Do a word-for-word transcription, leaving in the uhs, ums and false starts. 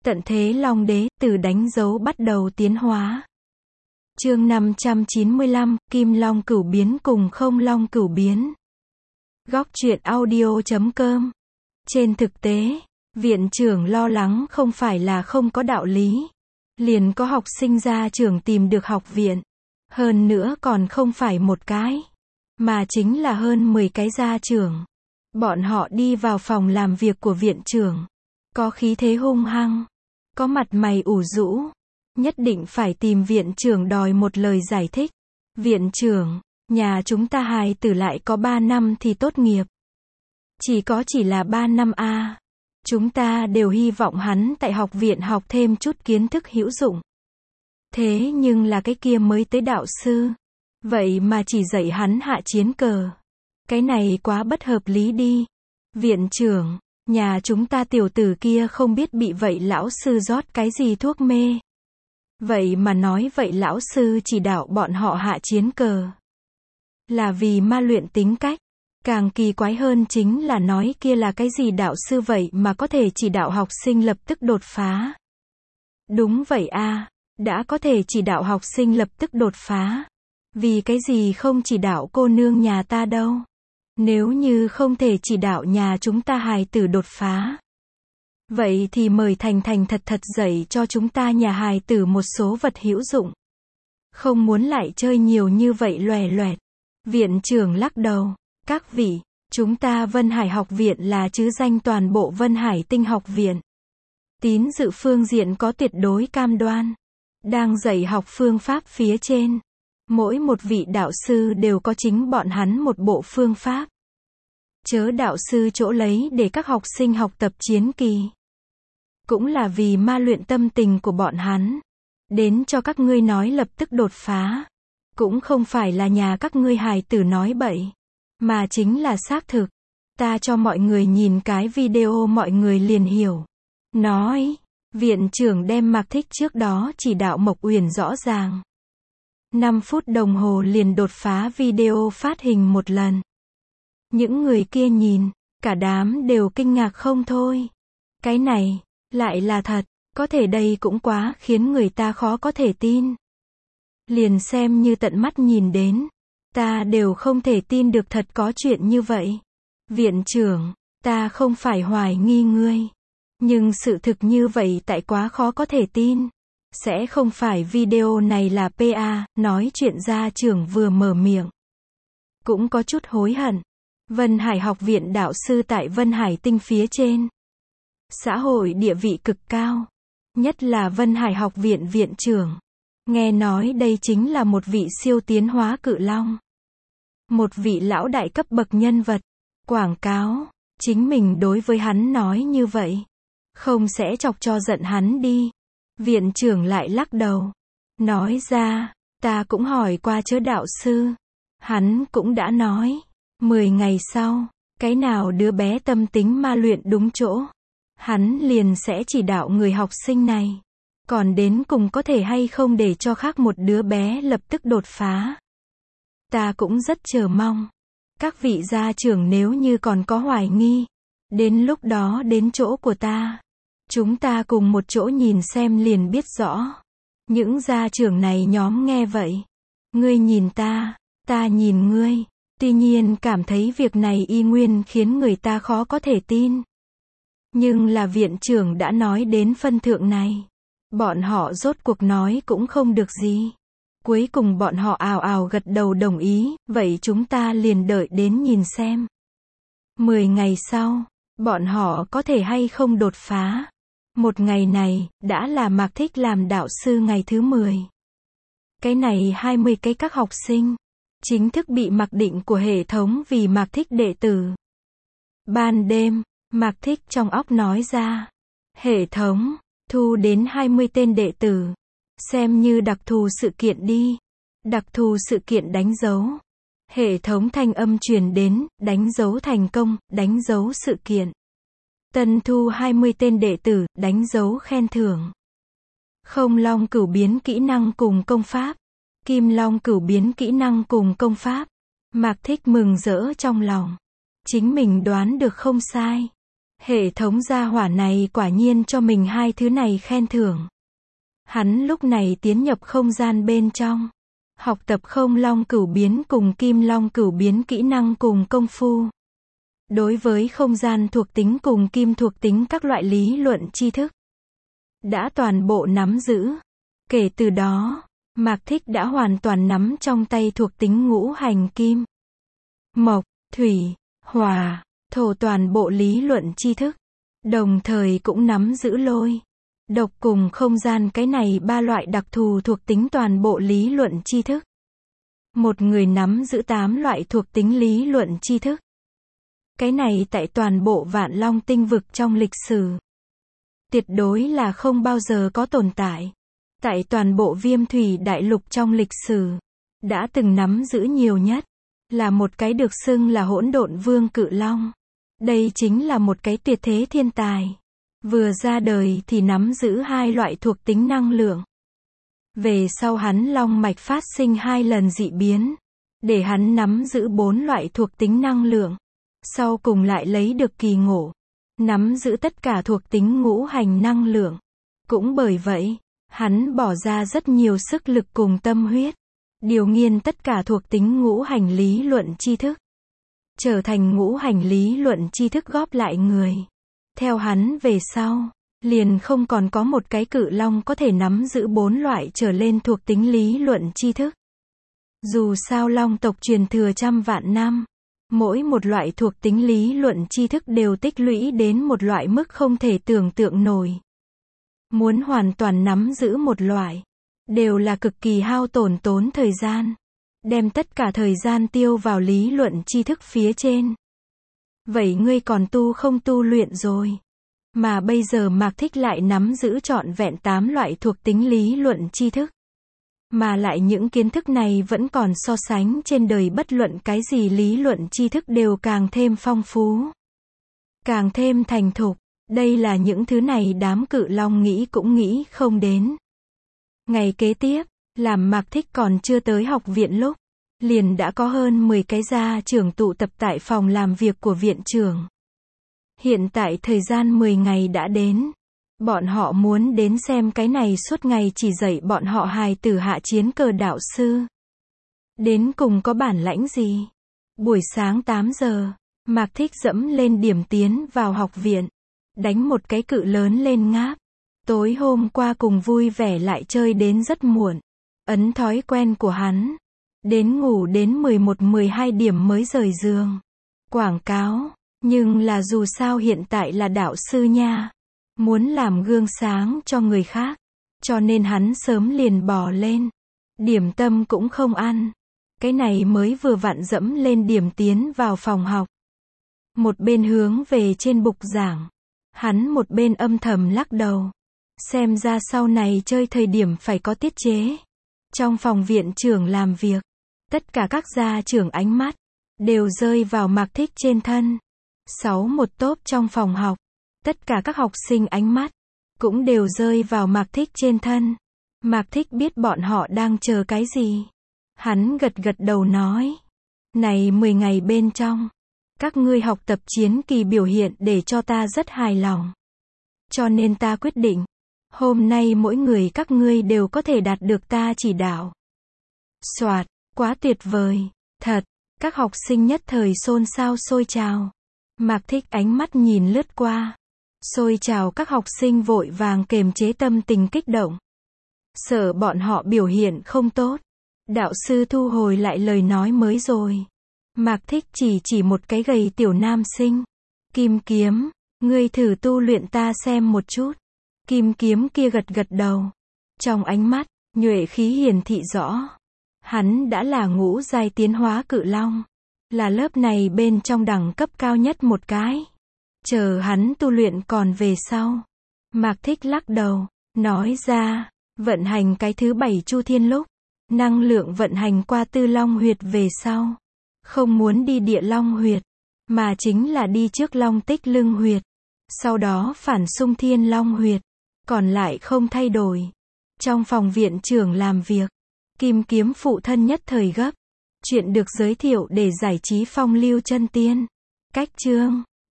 Tận thế Long Đế, từ đánh dấu bắt đầu tiến hóa. Chương năm trăm chín mươi lăm, Kim Long Cửu Biến cùng Không Long Cửu Biến. Góc truyện audio chấm com. Trên thực tế, viện trưởng lo lắng không phải là không có đạo lý. Liền có học sinh gia trưởng tìm được học viện. Hơn nữa còn không phải một cái, mà chính là hơn mười cái gia trưởng. Bọn họ đi vào phòng làm việc của viện trưởng. Có khí thế hung hăng, có mặt mày ủ rũ, nhất định phải tìm viện trưởng đòi một lời giải thích. Viện trưởng, nhà chúng ta hài tử lại có ba năm thì tốt nghiệp. Chỉ có chỉ là ba năm a. À. Chúng ta đều hy vọng hắn tại học viện học thêm chút kiến thức hữu dụng. Thế nhưng là cái kia mới tới đạo sư. Vậy mà chỉ dạy hắn hạ chiến cờ. Cái này quá bất hợp lý đi. Viện trưởng, nhà chúng ta tiểu tử kia không biết bị vậy lão sư rót cái gì thuốc mê. Vậy mà nói vậy lão sư chỉ đạo bọn họ hạ chiến cờ. Là vì ma luyện tính cách. Càng kỳ quái hơn chính là nói kia là cái gì đạo sư vậy mà có thể chỉ đạo học sinh lập tức đột phá. Đúng vậy a, à, đã có thể chỉ đạo học sinh lập tức đột phá. Vì cái gì không chỉ đạo cô nương nhà ta đâu. Nếu như không thể chỉ đạo nhà chúng ta hài tử đột phá. Vậy thì mời thành thành thật thật dạy cho chúng ta nhà hài tử một số vật hữu dụng. Không muốn lại chơi nhiều như vậy loè loẹt. Viện trưởng lắc đầu. Các vị, chúng ta Vân Hải học viện là chứ danh toàn bộ Vân Hải tinh học viện. Tín dự phương diện có tuyệt đối cam đoan. Đang dạy học phương pháp phía trên. Mỗi một vị đạo sư đều có chính bọn hắn một bộ phương pháp. Chớ đạo sư chỗ lấy để các học sinh học tập chiến kỳ. Cũng là vì ma luyện tâm tình của bọn hắn. Đến cho các ngươi nói lập tức đột phá. Cũng không phải là nhà các ngươi hài tử nói bậy. Mà chính là xác thực. Ta cho mọi người nhìn cái video mọi người liền hiểu. Nói, viện trưởng đem Mạc Thích trước đó chỉ đạo Mộc Uyển rõ ràng. năm phút đồng hồ liền đột phá video phát hình một lần. Những người kia nhìn, cả đám đều kinh ngạc không thôi. Cái này, lại là thật, có thể đây cũng quá khiến người ta khó có thể tin. Liền xem như tận mắt nhìn đến. Ta đều không thể tin được thật có chuyện như vậy. Viện trưởng, ta không phải hoài nghi ngươi. Nhưng sự thực như vậy tại quá khó có thể tin. Sẽ không phải video này là pê a, nói chuyện gia trưởng vừa mở miệng. Cũng có chút hối hận. Vân Hải học viện đạo sư tại Vân Hải tinh phía trên. Xã hội địa vị cực cao. Nhất là Vân Hải học viện viện trưởng. Nghe nói đây chính là một vị siêu tiến hóa cự long. Một vị lão đại cấp bậc nhân vật. Quảng cáo. Chính mình đối với hắn nói như vậy. Không sẽ chọc cho giận hắn đi. Viện trưởng lại lắc đầu. Nói ra, ta cũng hỏi qua chớ đạo sư. Hắn cũng đã nói. Mười ngày sau, cái nào đứa bé tâm tính ma luyện đúng chỗ. Hắn liền sẽ chỉ đạo người học sinh này. Còn đến cùng có thể hay không để cho khác một đứa bé lập tức đột phá. Ta cũng rất chờ mong. Các vị gia trưởng nếu như còn có hoài nghi. Đến lúc đó đến chỗ của ta. Chúng ta cùng một chỗ nhìn xem liền biết rõ. Những gia trưởng này nhóm nghe vậy. Ngươi nhìn ta, ta nhìn ngươi. Tuy nhiên cảm thấy việc này y nguyên khiến người ta khó có thể tin. Nhưng là viện trưởng đã nói đến phân thượng này. Bọn họ rốt cuộc nói cũng không được gì. Cuối cùng bọn họ ào ào gật đầu đồng ý, vậy chúng ta liền đợi đến nhìn xem. Mười ngày sau, bọn họ có thể hay không đột phá. Một ngày này, đã là Mạc Thích làm đạo sư ngày thứ mười. Cái này hai mươi cái các học sinh, chính thức bị mặc định của hệ thống vì Mạc Thích đệ tử. Ban đêm, Mạc Thích trong óc nói ra. Hệ thống, thu đến hai mươi tên đệ tử. Xem như đặc thù sự kiện đi. Đặc thù sự kiện đánh dấu. Hệ thống thanh âm truyền đến, đánh dấu thành công, đánh dấu sự kiện. Tân thu hai mươi tên đệ tử, đánh dấu khen thưởng. Không Long Cửu Biến kỹ năng cùng công pháp. Kim Long Cửu Biến kỹ năng cùng công pháp. Mạc Thích mừng rỡ trong lòng. Chính mình đoán được không sai. Hệ thống gia hỏa này quả nhiên cho mình hai thứ này khen thưởng. Hắn lúc này tiến nhập không gian bên trong. Học tập không long cửu biến cùng kim long cửu biến kỹ năng cùng công phu. Đối với không gian thuộc tính cùng kim thuộc tính các loại lý luận tri thức, đã toàn bộ nắm giữ. Kể từ đó, Mạc Thích đã hoàn toàn nắm trong tay thuộc tính ngũ hành kim, mộc, thủy, hỏa, thổ toàn bộ lý luận tri thức. Đồng thời cũng nắm giữ lôi, độc cùng không gian cái này ba loại đặc thù thuộc tính toàn bộ lý luận tri thức. Một người nắm giữ tám loại thuộc tính lý luận tri thức. Cái này tại toàn bộ Vạn Long tinh vực trong lịch sử, tuyệt đối là không bao giờ có tồn tại. Tại toàn bộ Viêm Thủy Đại Lục trong lịch sử, đã từng nắm giữ nhiều nhất, là một cái được xưng là hỗn độn vương cự long. Đây chính là một cái tuyệt thế thiên tài. Vừa ra đời thì nắm giữ hai loại thuộc tính năng lượng. Về sau hắn long mạch phát sinh hai lần dị biến, để hắn nắm giữ bốn loại thuộc tính năng lượng. Sau cùng lại lấy được kỳ ngộ, nắm giữ tất cả thuộc tính ngũ hành năng lượng. Cũng bởi vậy, hắn bỏ ra rất nhiều sức lực cùng tâm huyết, điều nghiên tất cả thuộc tính ngũ hành lý luận tri thức, trở thành ngũ hành lý luận tri thức góp lại người. Theo hắn về sau, liền không còn có một cái cự long có thể nắm giữ bốn loại trở lên thuộc tính lý luận tri thức. Dù sao long tộc truyền thừa trăm vạn năm, mỗi một loại thuộc tính lý luận tri thức đều tích lũy đến một loại mức không thể tưởng tượng nổi. Muốn hoàn toàn nắm giữ một loại, đều là cực kỳ hao tổn tốn thời gian. Đem tất cả thời gian tiêu vào lý luận tri thức phía trên. Vậy ngươi còn tu không tu luyện rồi? Mà bây giờ Mạc Thích lại nắm giữ trọn vẹn tám loại thuộc tính lý luận tri thức. Mà lại những kiến thức này vẫn còn so sánh trên đời bất luận cái gì lý luận tri thức đều càng thêm phong phú, càng thêm thành thục. Đây là những thứ này đám cự long nghĩ cũng nghĩ không đến. Ngày kế tiếp, làm Mạc Thích còn chưa tới học viện lúc, liền đã có hơn mười cái gia trưởng tụ tập tại phòng làm việc của viện trưởng. Hiện tại thời gian mười ngày đã đến. Bọn họ muốn đến xem cái này suốt ngày chỉ dạy bọn họ hài tử hạ chiến cờ đạo sư. Đến cùng có bản lãnh gì? Buổi sáng tám giờ, Mạc Thích dẫm lên điểm tiến vào học viện. Đánh một cái cự lớn lên ngáp. Tối hôm qua cùng vui vẻ lại chơi đến rất muộn. Ấn thói quen của hắn. Đến ngủ đến mười một mười hai điểm mới rời giường. Quảng cáo. Nhưng là dù sao hiện tại là đạo sư nha. Muốn làm gương sáng cho người khác. Cho nên hắn sớm liền bò lên. Điểm tâm cũng không ăn. Cái này mới vừa vặn dẫm lên điểm tiến vào phòng học. Một bên hướng về trên bục giảng. Hắn một bên âm thầm lắc đầu. Xem ra sau này chơi thời điểm phải có tiết chế. Trong phòng viện trưởng làm việc, tất cả các gia trưởng ánh mắt đều rơi vào Mạc Thích trên thân. Sáu một tốp trong phòng học, tất cả các học sinh ánh mắt cũng đều rơi vào Mạc Thích trên thân. Mạc Thích biết bọn họ đang chờ cái gì. Hắn gật gật đầu nói, này mười ngày bên trong, các ngươi học tập chiến kỳ biểu hiện để cho ta rất hài lòng. Cho nên ta quyết định, hôm nay mỗi người các ngươi đều có thể đạt được ta chỉ đạo. Soạt, quá tuyệt vời, thật, các học sinh nhất thời xôn xao sôi trào. Mạc Thích ánh mắt nhìn lướt qua, sôi trào các học sinh vội vàng kềm chế tâm tình kích động. Sợ bọn họ biểu hiện không tốt. Đạo sư thu hồi lại lời nói mới rồi. Mạc Thích chỉ chỉ một cái gầy tiểu nam sinh. Kim Kiếm, ngươi thử tu luyện ta xem một chút. Kim Kiếm kia gật gật đầu. Trong ánh mắt, nhuệ khí hiển thị rõ. Hắn đã là ngũ giai tiến hóa cự long. Là lớp này bên trong đẳng cấp cao nhất một cái. Chờ hắn tu luyện còn về sau. Mạc Thích lắc đầu, nói ra, vận hành cái thứ bảy chu thiên lúc. Năng lượng vận hành qua tư long huyệt về sau. Không muốn đi địa long huyệt, mà chính là đi trước long tích lưng huyệt. Sau đó phản xung thiên long huyệt. Còn lại không thay đổi. Trong phòng viện trưởng làm việc, Kim Kiếm phụ thân nhất thời gấp. Chuyện được giới thiệu để giải trí phong lưu chân tiên. Cách chương